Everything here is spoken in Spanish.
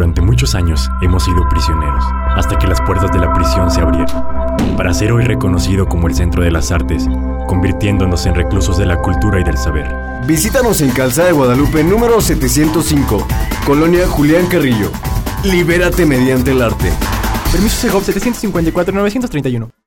durante muchos años hemos sido prisioneros, hasta que las puertas de la prisión se abrieron, para ser hoy reconocido como el centro de las artes, convirtiéndonos en reclusos de la cultura y del saber. Visítanos en Calzada de Guadalupe número 705, Colonia Julián Carrillo. Libérate mediante el arte. Permiso Segov 754-931.